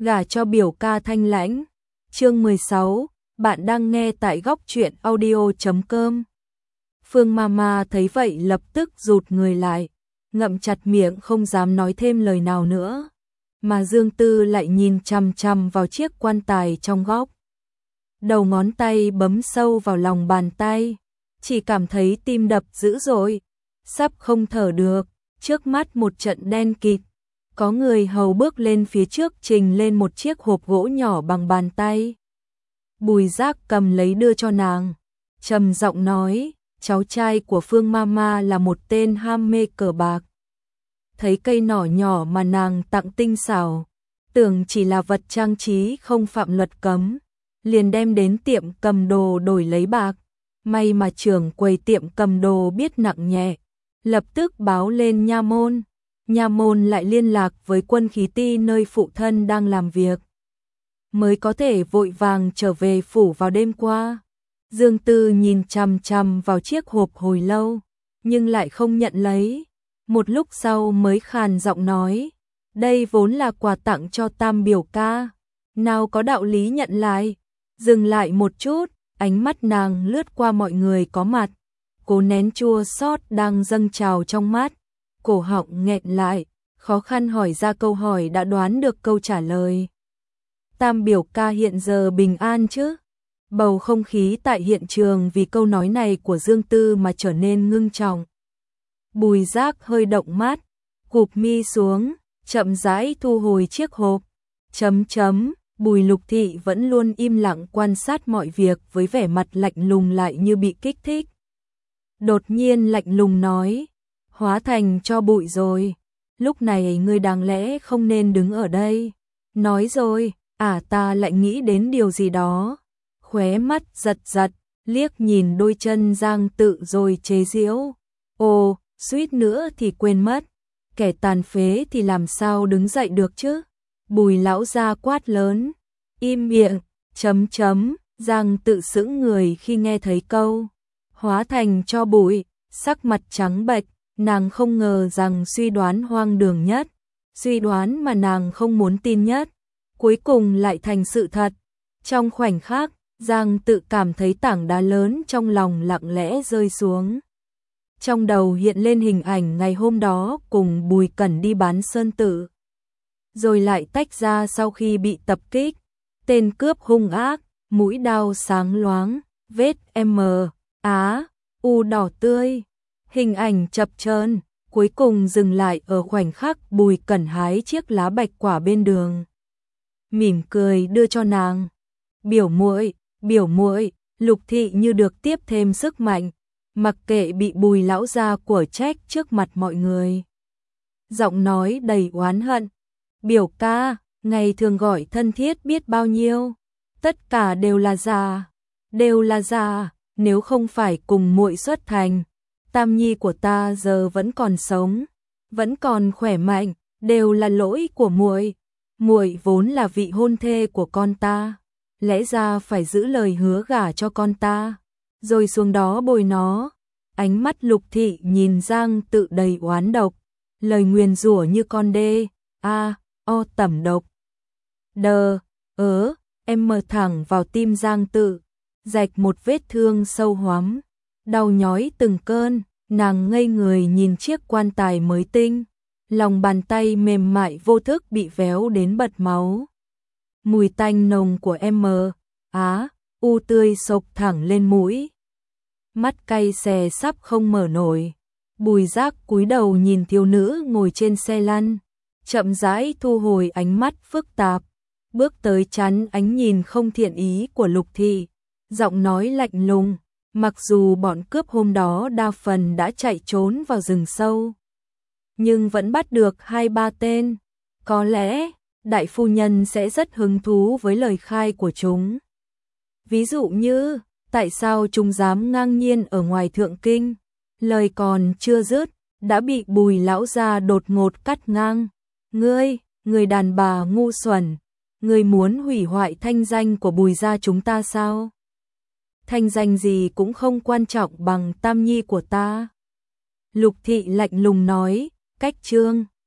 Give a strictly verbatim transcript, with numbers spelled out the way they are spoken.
gả cho biểu ca thanh lãnh. Chương mười sáu, bạn đang nghe tại góc truyện audio chấm com. Phương Mama thấy vậy lập tức rụt người lại, ngậm chặt miệng không dám nói thêm lời nào nữa. Mà Dương Tư lại nhìn chằm chằm vào chiếc quan tài trong góc. Đầu ngón tay bấm sâu vào lòng bàn tay, chỉ cảm thấy tim đập dữ dội, sắp không thở được, trước mắt một trận đen kịt. Có người hầu bước lên phía trước trình lên một chiếc hộp gỗ nhỏ bằng bàn tay. Bùi Giác cầm lấy đưa cho nàng, trầm giọng nói, cháu trai của Phương Mama là một tên ham mê cờ bạc. Thấy cây nỏ nhỏ mà nàng tặng tinh xảo, tưởng chỉ là vật trang trí không phạm luật cấm, liền đem đến tiệm cầm đồ đổi lấy bạc. May mà trưởng quầy tiệm cầm đồ biết nặng nhẹ, lập tức báo lên nha môn. Nha môn lại liên lạc với quân khí ti nơi phụ thân đang làm việc, mới có thể vội vàng trở về phủ vào đêm qua. Dương Tư nhìn chằm chằm vào chiếc hộp hồi lâu, nhưng lại không nhận lấy. Một lúc sau mới khàn giọng nói, đây vốn là quà tặng cho Tam biểu ca, nào có đạo lý nhận lại. Dừng lại một chút, ánh mắt nàng lướt qua mọi người có mặt, cố nén chua xót đang dâng trào trong mắt, cổ họng nghẹn lại, khó khăn hỏi ra câu hỏi đã đoán được câu trả lời. Tam biểu ca hiện giờ bình an chứ? Bầu không khí tại hiện trường vì câu nói này của Dương Tư mà trở nên ngưng trọng. Bùi Giác hơi động mắt, cụp mi xuống, chậm rãi thu hồi chiếc hộp. Chấm chấm, Bùi Lục Thị vẫn luôn im lặng quan sát mọi việc với vẻ mặt lạnh lùng lại như bị kích thích. Đột nhiên lạnh lùng nói, hóa thành cho bụi rồi, lúc này ngươi đáng lẽ không nên đứng ở đây. Nói rồi, à ta lại nghĩ đến điều gì đó. Khóe mắt giật giật, liếc nhìn đôi chân Giang Tự rồi chế giễu. Ồ, suýt nữa thì quên mất, kẻ tàn phế thì làm sao đứng dậy được chứ? Bùi lão gia quát lớn, im miệng, chấm chấm, Giang Tự sững người khi nghe thấy câu hóa thành cho bụi, sắc mặt trắng bệch, nàng không ngờ rằng suy đoán hoang đường nhất, suy đoán mà nàng không muốn tin nhất, cuối cùng lại thành sự thật. Trong khoảnh khắc, Giang Tự cảm thấy tảng đá lớn trong lòng lặng lẽ rơi xuống. Trong đầu hiện lên hình ảnh ngày hôm đó cùng Bùi Cẩn đi bán sơn tử, rồi lại tách ra sau khi bị tập kích. Tên cướp hung ác, mũi đao sáng loáng, vết M, Á, U đỏ tươi. Hình ảnh chập chờn, cuối cùng dừng lại ở khoảnh khắc Bùi Cẩn hái chiếc lá bạch quả bên đường, mỉm cười đưa cho nàng. Biểu muội, biểu muội, Lục Thị như được tiếp thêm sức mạnh, mặc kệ bị Bùi lão gia của trách trước mặt mọi người. Giọng nói đầy oán hận, biểu ca, ngày thường gọi thân thiết biết bao nhiêu, tất cả đều là giả, đều là giả, nếu không phải cùng muội xuất thành, Tam nhi của ta giờ vẫn còn sống, vẫn còn khỏe mạnh, đều là lỗi của muội. Muội vốn là vị hôn thê của con ta, lẽ ra phải giữ lời hứa gả cho con ta, rồi xuống đó bồi nó. Ánh mắt Lục Thị nhìn Giang Tự đầy oán độc, lời nguyền rủa như con đê, a, o tẩm độc. Đờ, ớ, em mờ thẳng vào tim Giang Tự, rạch một vết thương sâu hoắm, đau nhói từng cơn, nàng ngây người nhìn chiếc quan tài mới tinh, lòng bàn tay mềm mại vô thức bị véo đến bật máu. Mùi tanh nồng của em mờ, Á, U tươi sộc thẳng lên mũi. Mắt cay xè sắp không mở nổi. Bùi Giác cúi đầu nhìn thiếu nữ ngồi trên xe lăn, chậm rãi thu hồi ánh mắt phức tạp, bước tới chắn ánh nhìn không thiện ý của Lục Thị, giọng nói lạnh lùng, mặc dù bọn cướp hôm đó đa phần đã chạy trốn vào rừng sâu, nhưng vẫn bắt được hai ba tên, có lẽ đại phu nhân sẽ rất hứng thú với lời khai của chúng. Ví dụ như, tại sao chúng dám ngang nhiên ở ngoài thượng kinh? Lời còn chưa dứt, đã bị Bùi lão gia đột ngột cắt ngang. Ngươi, người đàn bà ngu xuẩn, ngươi muốn hủy hoại thanh danh của Bùi gia chúng ta sao? Thanh danh gì cũng không quan trọng bằng Tam nhi của ta. Lục Thị lạnh lùng nói, cách trương.